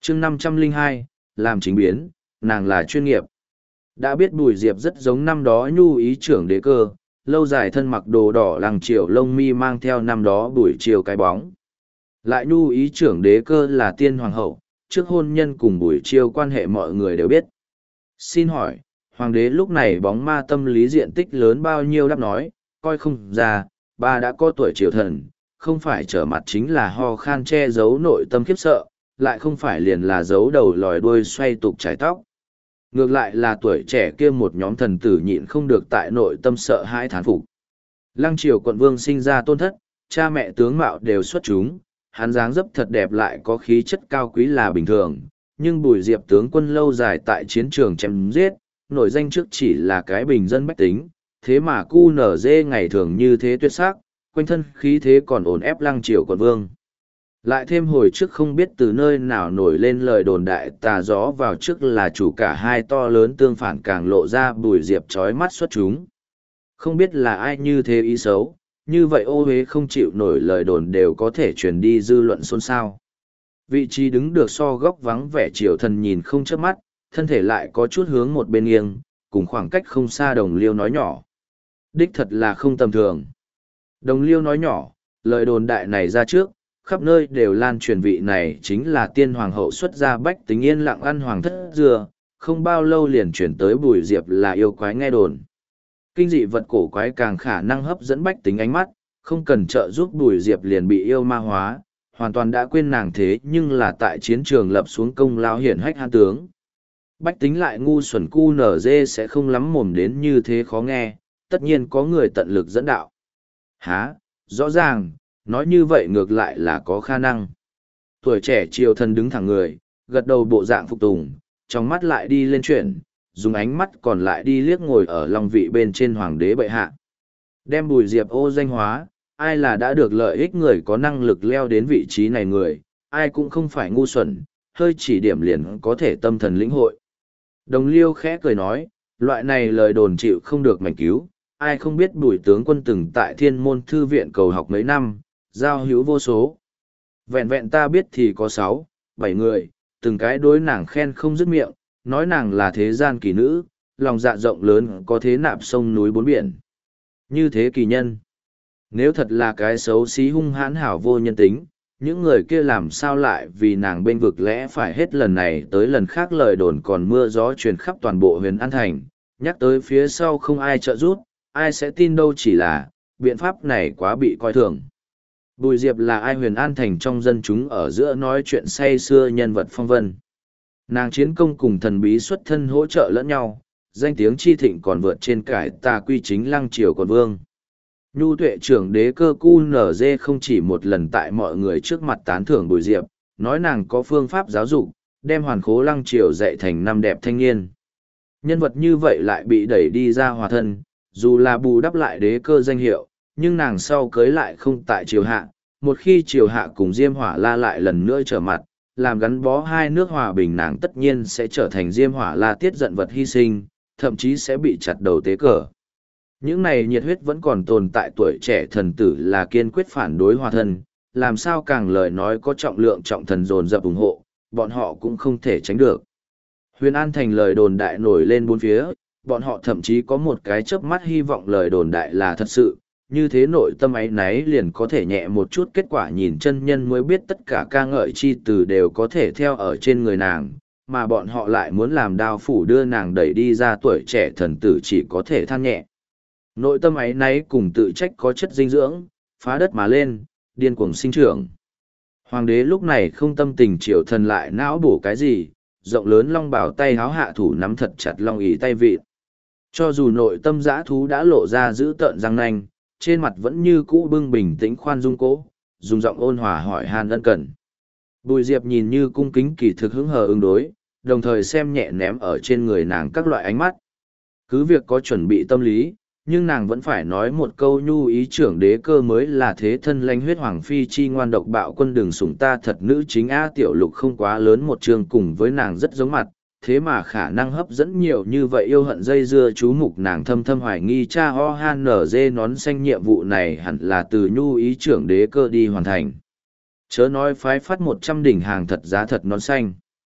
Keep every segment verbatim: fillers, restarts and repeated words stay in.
chương năm trăm lẻ hai, làm chính biến, nàng là chuyên nghiệp. Đã biết Bùi Diệp rất giống năm đó nhu ý trưởng đế cơ, lâu dài thân mặc đồ đỏ lằng chiều lông mi mang theo năm đó buổi chiều cái bóng. Lại nhu ý trưởng đế cơ là tiên hoàng hậu, trước hôn nhân cùng buổi chiều quan hệ mọi người đều biết. Xin hỏi, hoàng đế lúc này bóng ma tâm lý diện tích lớn bao nhiêu đáp nói, coi không ra, bà đã có tuổi triều thần, không phải trở mặt chính là ho khan che giấu nội tâm khiếp sợ, lại không phải liền là giấu đầu lòi đuôi xoay tục trải tóc. Ngược lại là tuổi trẻ kia một nhóm thần tử nhịn không được tại nội tâm sợ hãi thán phục. Lăng triều quận vương sinh ra tôn thất, cha mẹ tướng mạo đều xuất chúng, hắn dáng dấp thật đẹp lại có khí chất cao quý là bình thường, nhưng Bùi Diệp tướng quân lâu dài tại chiến trường chém giết, nổi danh trước chỉ là cái bình dân bách tính, thế mà cu nở dê ngày thường như thế tuyệt sắc, quanh thân khí thế còn ổn ép Lăng triều quận vương. Lại thêm hồi trước không biết từ nơi nào nổi lên lời đồn đại tà gió vào trước là chủ cả hai to lớn tương phản càng lộ ra Bùi Diệp trói mắt xuất chúng. Không biết là ai như thế ý xấu, như vậy ô huế không chịu nổi lời đồn đều có thể truyền đi dư luận xôn xao. Vị trí đứng được so góc vắng vẻ triều thần nhìn không chớp mắt, thân thể lại có chút hướng một bên nghiêng, cùng khoảng cách không xa Đồng Liêu nói nhỏ. Đích thật là không tầm thường. Đồng Liêu nói nhỏ, lời đồn đại này ra trước, khắp nơi đều lan truyền vị này chính là tiên hoàng hậu xuất gia bách tính yên lặng ăn hoàng thất dừa, không bao lâu liền chuyển tới Bùi Diệp là yêu quái nghe đồn. Kinh dị vật cổ quái càng khả năng hấp dẫn bách tính ánh mắt, không cần trợ giúp Bùi Diệp liền bị yêu ma hóa, hoàn toàn đã quên nàng thế nhưng là tại chiến trường lập xuống công lao hiển hách han tướng. Bách tính lại ngu xuẩn cu nở dê sẽ không lắm mồm đến như thế khó nghe, tất nhiên có người tận lực dẫn đạo. Hả, rõ ràng, nói như vậy ngược lại là có khả năng. Tuổi trẻ triều thần đứng thẳng người, gật đầu bộ dạng phục tùng, trong mắt lại đi lên chuyển, dùng ánh mắt còn lại đi liếc ngồi ở long vị bên trên hoàng đế bệ hạ. Đem Bùi Diệp ô danh hóa, ai là đã được lợi ích người có năng lực leo đến vị trí này người, ai cũng không phải ngu xuẩn, hơi chỉ điểm liền có thể tâm thần lĩnh hội. Đồng Liêu khẽ cười nói, loại này lời đồn chịu không được mảnh cứu, ai không biết Bùi tướng quân từng tại thiên môn thư viện cầu học mấy năm, giao hữu vô số. Vẹn vẹn ta biết thì có sáu, bảy người, từng cái đối nàng khen không dứt miệng, nói nàng là thế gian kỳ nữ, lòng dạ rộng lớn có thế nạp sông núi bốn biển. Như thế kỳ nhân. Nếu thật là cái xấu xí hung hãn hảo vô nhân tính, những người kia làm sao lại vì nàng bên vực lẽ phải hết lần này tới lần khác lời đồn còn mưa gió truyền khắp toàn bộ huyền An Thành, nhắc tới phía sau không ai trợ giúp, ai sẽ tin đâu chỉ là, biện pháp này quá bị coi thường. Bùi Diệp là ai huyền An Thành trong dân chúng ở giữa nói chuyện say xưa nhân vật phong vân. Nàng chiến công cùng thần bí xuất thân hỗ trợ lẫn nhau, danh tiếng chi thịnh còn vượt trên cải tà quy chính Lăng triều quận vương. Nhu tuệ trưởng đế cơ cu nở dê không chỉ một lần tại mọi người trước mặt tán thưởng Bùi Diệp, nói nàng có phương pháp giáo dục, đem hoàn khố Lăng triều dạy thành năm đẹp thanh niên. Nhân vật như vậy lại bị đẩy đi ra hòa thân, dù là bù đắp lại đế cơ danh hiệu, nhưng nàng sau cưới lại không tại triều hạ. Một khi triều hạ cùng Diêm Hỏa La lại lần nữa trở mặt, làm gắn bó hai nước hòa bình nàng tất nhiên sẽ trở thành Diêm Hỏa La tiết giận vật hy sinh, thậm chí sẽ bị chặt đầu tế cờ. Những này nhiệt huyết vẫn còn tồn tại tuổi trẻ thần tử là kiên quyết phản đối hòa thân, làm sao càng lời nói có trọng lượng trọng thần dồn dập ủng hộ, bọn họ cũng không thể tránh được. Huyền An Thành lời đồn đại nổi lên bốn phía, bọn họ thậm chí có một cái chớp mắt hy vọng lời đồn đại là thật sự, như thế nội tâm ấy náy liền có thể nhẹ một chút, kết quả nhìn chân nhân mới biết tất cả ca ngợi chi từ đều có thể theo ở trên người nàng, mà bọn họ lại muốn làm đao phủ đưa nàng đẩy đi ra tuổi trẻ thần tử chỉ có thể than nhẹ. Nội tâm ấy náy cùng tự trách có chất dinh dưỡng, phá đất mà lên, điên cuồng sinh trưởng. Hoàng đế lúc này không tâm tình triều thần lại não bổ cái gì, rộng lớn long bảo tay háo hạ thủ nắm thật chặt long ý tay vịt. Cho dù nội tâm dã thú đã lộ ra giữ tợn răng nanh, trên mặt vẫn như cũ bưng bình tĩnh khoan dung cố, dùng giọng ôn hòa hỏi han ân cần. Bùi Diệp nhìn như cung kính kỳ thực hứng hờ ứng đối, đồng thời xem nhẹ ném ở trên người nàng các loại ánh mắt. Cứ việc có chuẩn bị tâm lý, nhưng nàng vẫn phải nói một câu nhu ý trưởng đế cơ mới là thế thân lãnh huyết hoàng phi chi ngoan độc bạo quân đường sủng ta thật nữ chính A tiểu lục không quá lớn một chương cùng với nàng rất giống mặt, thế mà khả năng hấp dẫn nhiều như vậy yêu hận dây dưa chú mục nàng thâm thâm hoài nghi cha ho han nở dê nón xanh nhiệm vụ này hẳn là từ nhu ý trưởng đế cơ đi hoàn thành. Chớ nói phái phát một trăm đỉnh hàng thật giá thật nón xanh.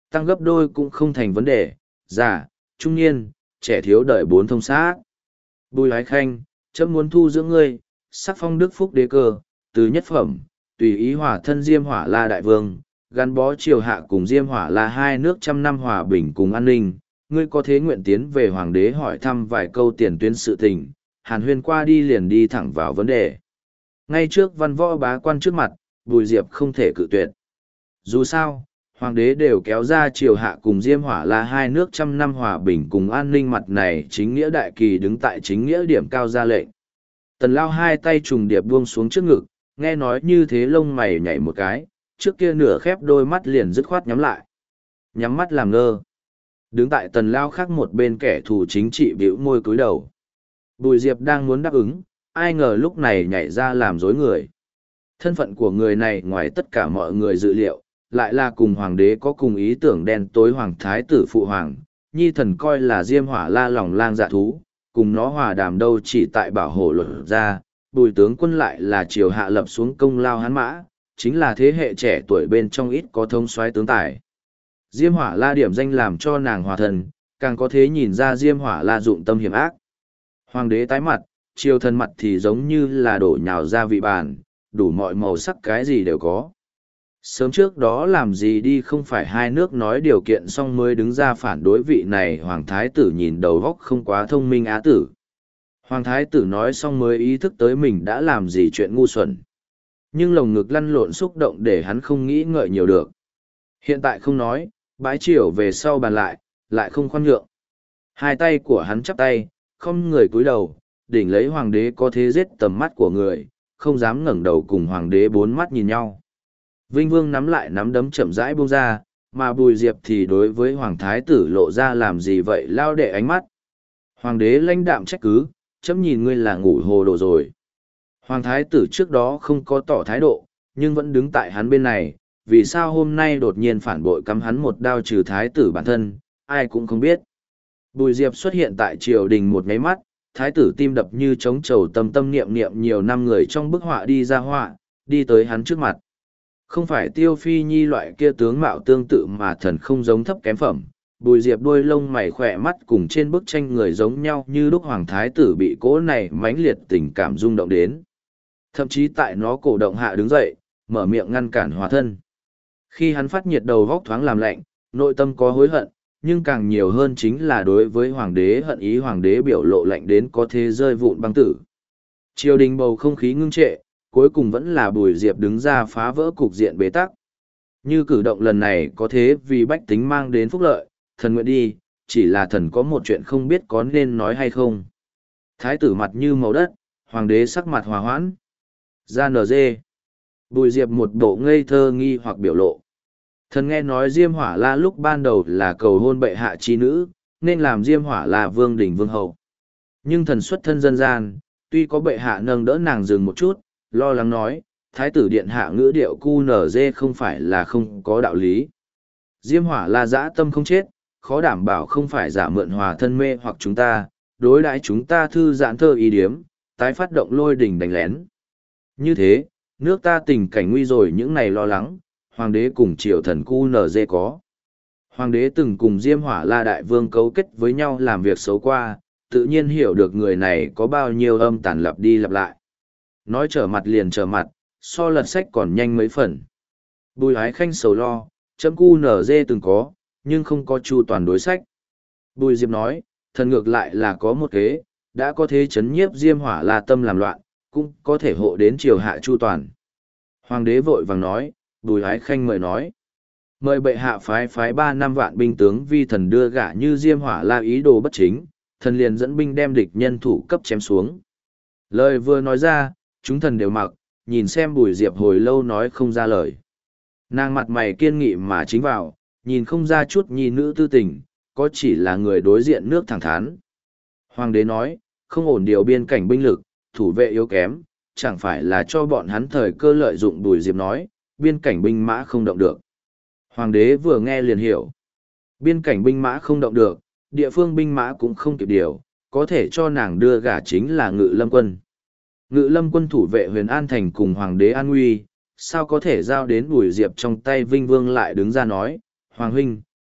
Tăng gấp đôi cũng không thành vấn đề, già, trung niên, trẻ thiếu đợi bốn thông sát. Bùi Ái Khanh, chấm muốn thu dưỡng ngươi, sắc phong đức phúc đế cơ, từ nhất phẩm, tùy ý hỏa thân Diêm Hỏa La đại vương, gắn bó triều hạ cùng Diêm Hỏa La hai nước trăm năm hòa bình cùng an ninh. Ngươi có thế nguyện tiến về hoàng đế hỏi thăm vài câu tiền tuyến sự tình, hàn huyên qua đi liền đi thẳng vào vấn đề. Ngay trước văn võ bá quan trước mặt, Bùi Diệp không thể cự tuyệt. Dù sao, hoàng đế đều kéo ra triều hạ cùng Diêm Hỏa La hai nước trăm năm hòa bình cùng an ninh mặt này chính nghĩa đại kỳ đứng tại chính nghĩa điểm cao ra lệnh. Tần Lao hai tay trùng điệp buông xuống trước ngực, nghe nói như thế lông mày nhảy một cái, trước kia nửa khép đôi mắt liền dứt khoát nhắm lại. Nhắm mắt làm ngơ. Đứng tại Tần Lao khác một bên kẻ thù chính trị bĩu môi cúi đầu. Bùi Diệp đang muốn đáp ứng, ai ngờ lúc này nhảy ra làm dối người. Thân phận của người này ngoài tất cả mọi người dự liệu, lại là cùng hoàng đế có cùng ý tưởng đen tối hoàng thái tử phụ hoàng, nhi thần coi là Diêm Hỏa La lòng lang dạ thú, cùng nó hòa đàm đâu chỉ tại bảo hộ luật ra, Bùi tướng quân lại là triều hạ lập xuống công lao hán mã, chính là thế hệ trẻ tuổi bên trong ít có thông soái tướng tài. Diêm Hỏa La điểm danh làm cho nàng hòa thần, càng có thế nhìn ra Diêm Hỏa La dụng tâm hiểm ác. Hoàng đế tái mặt, triều thần mặt thì giống như là đổ nhào ra vị bàn, đủ mọi màu sắc cái gì đều có. Sớm trước đó làm gì đi không phải hai nước nói điều kiện xong mới đứng ra phản đối vị này hoàng thái tử nhìn đầu góc không quá thông minh á tử. Hoàng thái tử nói xong mới ý thức tới mình đã làm gì chuyện ngu xuẩn. Nhưng lồng ngực lăn lộn xúc động để hắn không nghĩ ngợi nhiều được. Hiện tại không nói, bái triều về sau bàn lại, lại không khoan nhượng. Hai tay của hắn chắp tay, không người cúi đầu, đỉnh lấy hoàng đế có thế giết tầm mắt của người, không dám ngẩng đầu cùng hoàng đế bốn mắt nhìn nhau. Vinh Vương nắm lại nắm đấm chậm rãi buông ra, mà Bùi Diệp thì đối với hoàng thái tử lộ ra làm gì vậy lao đệ ánh mắt. Hoàng đế lãnh đạm trách cứ, chấm nhìn ngươi là ngủ hồ đồ rồi. Hoàng thái tử trước đó không có tỏ thái độ, nhưng vẫn đứng tại hắn bên này, vì sao hôm nay đột nhiên phản bội cắm hắn một đao trừ thái tử bản thân, ai cũng không biết. Bùi Diệp xuất hiện tại triều đình một nháy mắt, thái tử tim đập như trống trầu tâm tâm niệm niệm nhiều năm người trong bức họa đi ra họa, đi tới hắn trước mặt. Không phải Tiêu Phi Nhi loại kia tướng mạo tương tự mà thần không giống thấp kém phẩm. Bùi Diệp đôi lông mày khỏe mắt cùng trên bức tranh người giống nhau như lúc hoàng thái tử bị cỗ này mãnh liệt tình cảm rung động đến. Thậm chí tại nó cổ động hạ đứng dậy, mở miệng ngăn cản hòa thân. Khi hắn phát nhiệt đầu góc thoáng làm lạnh, nội tâm có hối hận, nhưng càng nhiều hơn chính là đối với hoàng đế hận ý hoàng đế biểu lộ lạnh đến có thế rơi vụn băng tử. Triều đình bầu không khí ngưng trệ, cuối cùng vẫn là Bùi Diệp đứng ra phá vỡ cục diện bế tắc. Như cử động lần này có thế vì bách tính mang đến phúc lợi, thần nguyện đi, chỉ là thần có một chuyện không biết có nên nói hay không. Thái tử mặt như màu đất, hoàng đế sắc mặt hòa hoãn. Ra nờ dê. Bùi Diệp một bộ ngây thơ nghi hoặc biểu lộ. Thần nghe nói Diêm Hỏa La lúc ban đầu là cầu hôn bệ hạ chi nữ, nên làm Diêm Hỏa La vương đỉnh vương hậu. Nhưng thần xuất thân dân gian, tuy có bệ hạ nâng đỡ nàng dừng một chút, lo lắng nói, thái tử điện hạ ngữ điệu cu nở dê không phải là không có đạo lý. Diêm Hỏa La dã tâm không chết, khó đảm bảo không phải giả mượn hòa thân mê hoặc chúng ta, đối đãi chúng ta thư giãn thơ ý điếm, tái phát động lôi đỉnh đánh lén. Như thế, nước ta tình cảnh nguy rồi những này lo lắng, hoàng đế cùng triều thần cu nở dê có. Hoàng đế từng cùng Diêm Hỏa La đại vương cấu kết với nhau làm việc xấu qua, tự nhiên hiểu được người này có bao nhiêu âm tàn lặp đi lặp lại. Nói trở mặt liền trở mặt, so lật sách còn nhanh mấy phần. Bùi Ái Khanh sầu lo, chấm cu nở dê từng có, nhưng không có chu toàn đối sách. Bùi Diệp nói, thần ngược lại là có một kế, đã có thế chấn nhiếp Diêm Hỏa La tâm làm loạn, cũng có thể hộ đến triều hạ chu toàn. Hoàng đế vội vàng nói, Bùi Ái Khanh mời nói. Mời bệ hạ phái phái ba năm vạn binh tướng vi thần đưa gả như Diêm Hỏa La ý đồ bất chính, thần liền dẫn binh đem địch nhân thủ cấp chém xuống. Lời vừa nói ra, chúng thần đều mặc, nhìn xem Bùi Diệp hồi lâu nói không ra lời. Nàng mặt mày kiên nghị mà chính vào, nhìn không ra chút nhi nữ tư tình, có chỉ là người đối diện nước thẳng thắn. Hoàng đế nói, không ổn điều biên cảnh binh lực, thủ vệ yếu kém, chẳng phải là cho bọn hắn thời cơ lợi dụng. Bùi Diệp nói, biên cảnh binh mã không động được. Hoàng đế vừa nghe liền hiểu. Biên cảnh binh mã không động được, địa phương binh mã cũng không kịp điều, có thể cho nàng đưa gả chính là Ngự Lâm quân. Ngự Lâm quân thủ vệ Huyền An thành cùng hoàng đế an nguy, sao có thể giao đến Bùi Diệp trong tay. Vinh Vương lại đứng ra nói, Hoàng huynh,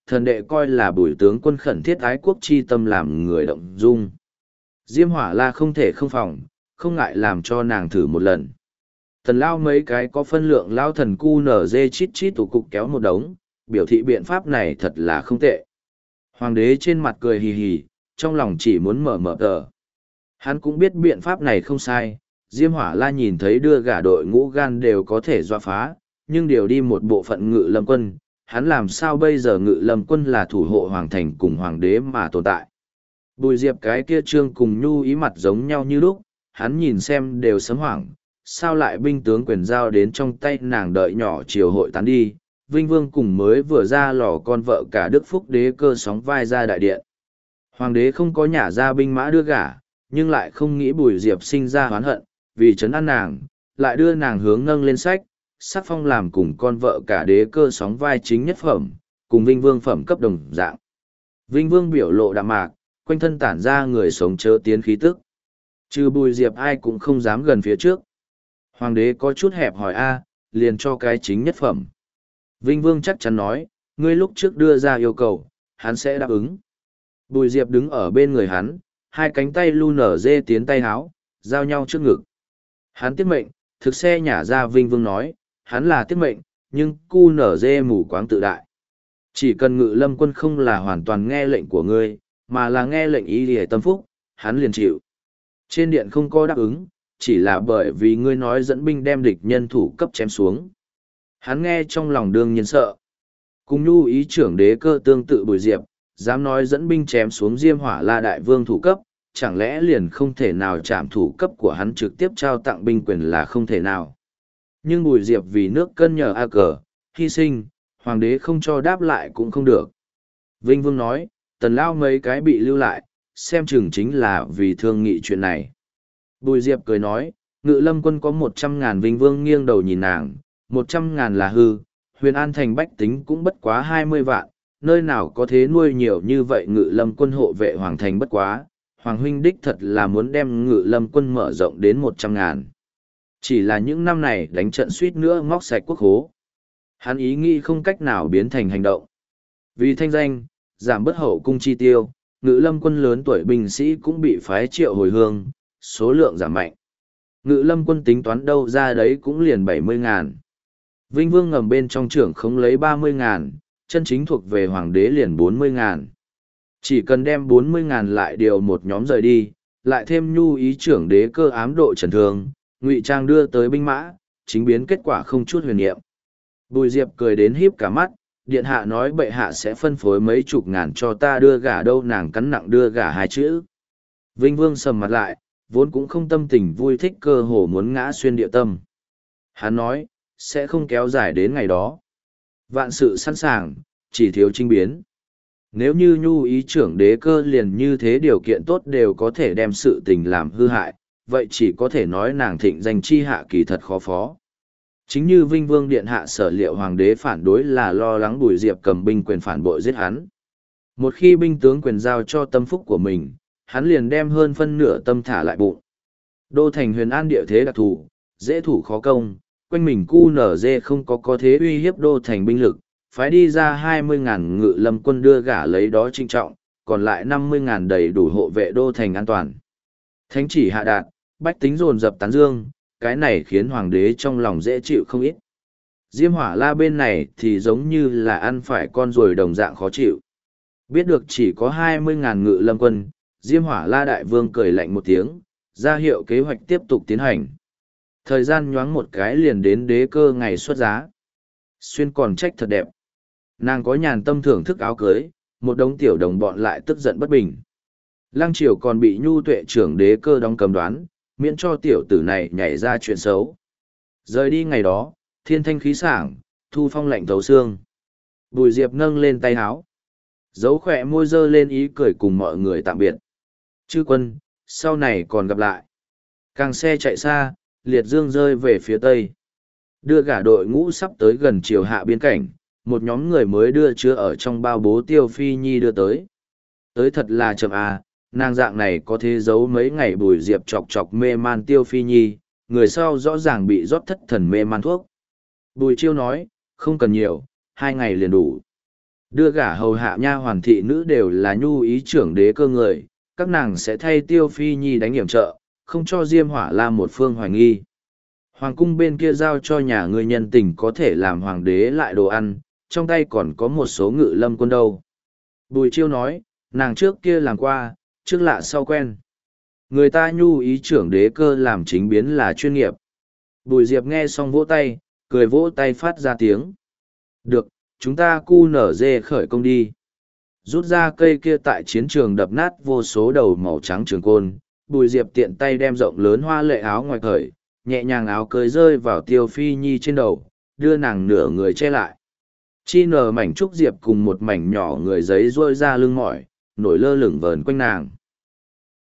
thần đệ coi là bùi tướng quân khẩn thiết ái quốc chi tâm làm người động dung. Diêm Hỏa La không thể không phòng, không ngại làm cho nàng thử một lần. Tần lao mấy cái có phân lượng lao thần cu nở dê chít chít tủ cục kéo một đống, biểu thị biện pháp này thật là không tệ. Hoàng đế trên mặt cười hì hì, trong lòng chỉ muốn mở mở tờ. Hắn cũng biết biện pháp này không sai, Diêm Hỏa La nhìn thấy đưa gả đội ngũ gan đều có thể dọa phá, nhưng điều đi một bộ phận ngự lâm quân, hắn làm sao bây giờ ngự lâm quân là thủ hộ hoàng thành cùng hoàng đế mà tồn tại. Bùi Diệp cái kia trương cùng nhu ý mặt giống nhau như lúc, hắn nhìn xem đều sấm hoảng, sao lại binh tướng quyền giao đến trong tay nàng đợi nhỏ chiều hội tán đi, Vinh Vương cùng mới vừa ra lò con vợ cả Đức Phúc đế cơ sóng vai ra đại điện. Hoàng đế không có nhả ra binh mã đưa gả, nhưng lại không nghĩ Bùi Diệp sinh ra hoán hận, vì trấn an nàng, lại đưa nàng hướng nâng lên sách, sắc phong làm cùng con vợ cả đế cơ sóng vai chính nhất phẩm, cùng Vinh Vương phẩm cấp đồng dạng. Vinh Vương biểu lộ đạm mạc, quanh thân tản ra người sống chớ tiến khí tức. Trừ Bùi Diệp ai cũng không dám gần phía trước. Hoàng đế có chút hẹp hỏi a, liền cho cái chính nhất phẩm. Vinh Vương chắc chắn nói, ngươi lúc trước đưa ra yêu cầu, hắn sẽ đáp ứng. Bùi Diệp đứng ở bên người hắn, hai cánh tay lu nở dê tiến tay háo, giao nhau trước ngực. Hắn tiết mệnh, thực xe nhả ra Vinh Vương nói, hắn là tiết mệnh, nhưng cu nở dê mù quáng tự đại. Chỉ cần ngự lâm quân không là hoàn toàn nghe lệnh của ngươi, mà là nghe lệnh ý lìa tâm phúc, hắn liền chịu. Trên điện không có đáp ứng, chỉ là bởi vì ngươi nói dẫn binh đem địch nhân thủ cấp chém xuống. Hắn nghe trong lòng đương nhiên sợ. Cùng nhu ý trưởng đế cơ tương tự Bùi Diệp, dám nói dẫn binh chém xuống Diêm Hỏa La đại vương thủ cấp, chẳng lẽ liền không thể nào chạm thủ cấp của hắn trực tiếp trao tặng binh quyền là không thể nào. Nhưng Bùi Diệp vì nước cân nhờ a cờ, hy sinh, hoàng đế không cho đáp lại cũng không được. Vinh Vương nói, tần lao mấy cái bị lưu lại, xem chừng chính là vì thương nghị chuyện này. Bùi Diệp cười nói, ngự lâm quân có một trăm ngàn. Vinh Vương nghiêng đầu nhìn nàng, một trăm ngàn là hư, huyền an thành bách tính cũng bất quá hai mươi vạn, nơi nào có thế nuôi nhiều như vậy ngự lâm quân hộ vệ hoàng thành bất quá, hoàng huynh đích thật là muốn đem ngự lâm quân mở rộng đến một trăm ngàn. Chỉ là những năm này đánh trận suýt nữa móc sạch quốc hố. Hắn ý nghĩ không cách nào biến thành hành động. Vì thanh danh, giảm bất hậu cung chi tiêu, ngự lâm quân lớn tuổi binh sĩ cũng bị phái triệu hồi hương, số lượng giảm mạnh. Ngự lâm quân tính toán đâu ra đấy cũng liền bảy mươi ngàn. Vinh Vương ngầm bên trong trưởng không lấy ba mươi ngàn, chân chính thuộc về hoàng đế liền bốn mươi ngàn. Chỉ cần đem bốn mươi ngàn lại điều một nhóm rời đi, lại thêm nhu ý trưởng đế cơ ám độ trần thương, ngụy trang đưa tới binh mã, chính biến kết quả không chút huyền niệm. Bùi Diệp cười đến híp cả mắt, điện hạ nói bệ hạ sẽ phân phối mấy chục ngàn cho ta đưa gả đâu, nàng cắn nặng đưa gả hai chữ. Vinh Vương sầm mặt lại, vốn cũng không tâm tình vui thích, cơ hồ muốn ngã xuyên địa tâm. Hắn nói, sẽ không kéo dài đến ngày đó. Vạn sự sẵn sàng, chỉ thiếu trinh biến. Nếu như nhu ý trưởng đế cơ liền như thế điều kiện tốt đều có thể đem sự tình làm hư hại, vậy chỉ có thể nói nàng thịnh danh chi hạ kỳ thật khó phó. Chính như Vinh Vương điện hạ sở liệu hoàng đế phản đối là lo lắng Bùi Diệp cầm binh quyền phản bội giết hắn. Một khi binh tướng quyền giao cho tâm phúc của mình, hắn liền đem hơn phân nửa tâm thả lại bụng. Đô thành huyền an địa thế đặc thù, dễ thủ khó công, quanh mình cu nở dê không có có thế uy hiếp đô thành binh lực, phái đi ra hai mươi ngàn ngự lâm quân đưa gả lấy đó trinh trọng, còn lại năm mươi ngàn đầy đủ hộ vệ đô thành an toàn. Thánh chỉ hạ đạt, bách tính dồn dập tán dương, cái này khiến hoàng đế trong lòng dễ chịu không ít. Diêm Hỏa La bên này thì giống như là ăn phải con ruồi đồng dạng khó chịu. Biết được chỉ có hai mươi ngàn ngự lâm quân, Diêm Hỏa La đại vương cười lạnh một tiếng, ra hiệu kế hoạch tiếp tục tiến hành. Thời gian nhoáng một cái liền đến đế cơ ngày xuất giá. Xuyên còn trách thật đẹp. Nàng có nhàn tâm thưởng thức áo cưới, một đống tiểu đồng bọn lại tức giận bất bình. Lăng Triều còn bị nhu tuệ trưởng đế cơ đóng cầm đoán, miễn cho tiểu tử này nhảy ra chuyện xấu. Rời đi ngày đó, thiên thanh khí sảng, thu phong lạnh thấu xương. Bùi Diệp nâng lên tay háo, dấu khỏe môi dơ lên ý cười cùng mọi người tạm biệt. Chư quân, sau này còn gặp lại. Càng xe chạy xa, liệt dương rơi về phía tây. Đưa gả đội ngũ sắp tới gần chiều hạ biên cảnh, một nhóm người mới đưa chứa ở trong bao bố Tiêu Phi Nhi đưa tới. Tới thật là chậm à, nàng dạng này có thế giấu mấy ngày. Bùi Diệp chọc chọc mê man Tiêu Phi Nhi, người sau rõ ràng bị rót thất thần mê man thuốc. Bùi Chiêu nói, không cần nhiều, hai ngày liền đủ. Đưa gả hầu hạ nha hoàn thị nữ đều là nhu ý trưởng đế cơ người, các nàng sẽ thay Tiêu Phi Nhi đánh hiểm trợ, không cho Diêm Hỏa La một phương hoài nghi. Hoàng cung bên kia giao cho nhà ngươi nhân tình có thể làm hoàng đế lại đồ ăn, trong tay còn có một số ngự lâm quân đâu. Bùi Chiêu nói, nàng trước kia làm qua, trước lạ sau quen. Người ta nhu ý trưởng đế cơ làm chính biến là chuyên nghiệp. Bùi Diệp nghe xong vỗ tay, cười vỗ tay phát ra tiếng. Được, chúng ta cu nở dê khởi công đi. Rút ra cây kia tại chiến trường đập nát vô số đầu màu trắng trường côn, Bùi Diệp tiện tay đem rộng lớn hoa lệ áo ngoài cởi, nhẹ nhàng áo cưới rơi vào Tiêu Phi Nhi trên đầu, đưa nàng nửa người che lại. Chi nở mảnh trúc diệp cùng một mảnh nhỏ người giấy rôi ra lưng mỏi, nổi lơ lửng vờn quanh nàng.